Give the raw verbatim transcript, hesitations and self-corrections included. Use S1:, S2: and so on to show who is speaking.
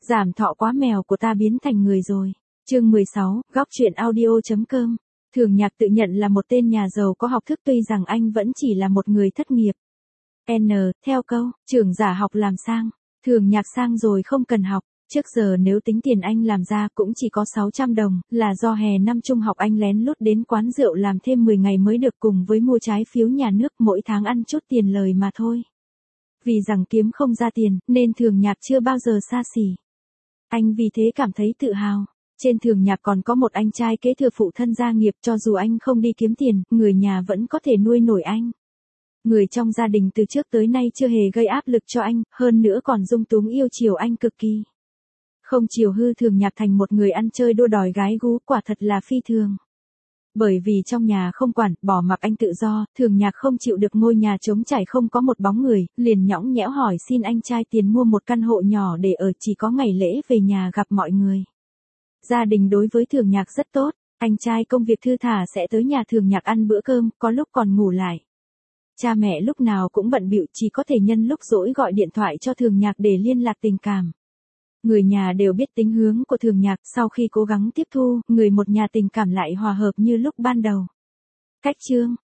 S1: Giảm thọ quá, mèo của ta biến thành người rồi. Chương mười sáu, góc truyện audio.com. Thường Nhạc tự nhận là một tên nhà giàu có học thức, tuy rằng anh vẫn chỉ là một người thất nghiệp. N, theo câu, trưởng giả học làm sang. Thường Nhạc sang rồi không cần học. Trước giờ nếu tính tiền anh làm ra cũng chỉ có sáu trăm đồng, là do hè năm trung học anh lén lút đến quán rượu làm thêm mười ngày mới được, cùng với mua trái phiếu nhà nước mỗi tháng ăn chút tiền lời mà thôi. Vì rằng kiếm không ra tiền, nên Thường Nhạc chưa bao giờ xa xỉ. Anh vì thế cảm thấy tự hào. Trên Thường Nhạc còn có một anh trai kế thừa phụ thân gia nghiệp, cho dù anh không đi kiếm tiền, người nhà vẫn có thể nuôi nổi anh. Người trong gia đình từ trước tới nay chưa hề gây áp lực cho anh, hơn nữa còn dung túng yêu chiều anh cực kỳ. Không chiều hư Thường Nhạc thành một người ăn chơi đua đòi gái gú, quả thật là phi thường. Bởi vì trong nhà không quản, bỏ mặc anh tự do, Thường Nhạc không chịu được ngôi nhà trống trải không có một bóng người, liền nhõng nhẽo hỏi xin anh trai tiền mua một căn hộ nhỏ để ở, chỉ có ngày lễ về nhà gặp mọi người. Gia đình đối với Thường Nhạc rất tốt, anh trai công việc thư thả sẽ tới nhà Thường Nhạc ăn bữa cơm, có lúc còn ngủ lại. Cha mẹ lúc nào cũng bận bịu, chỉ có thể nhân lúc rỗi gọi điện thoại cho Thường Nhạc để liên lạc tình cảm. Người nhà đều biết tính hướng của Thường Nhạc, sau khi cố gắng tiếp thu, người một nhà tình cảm lại hòa hợp như lúc ban đầu. Cách chương,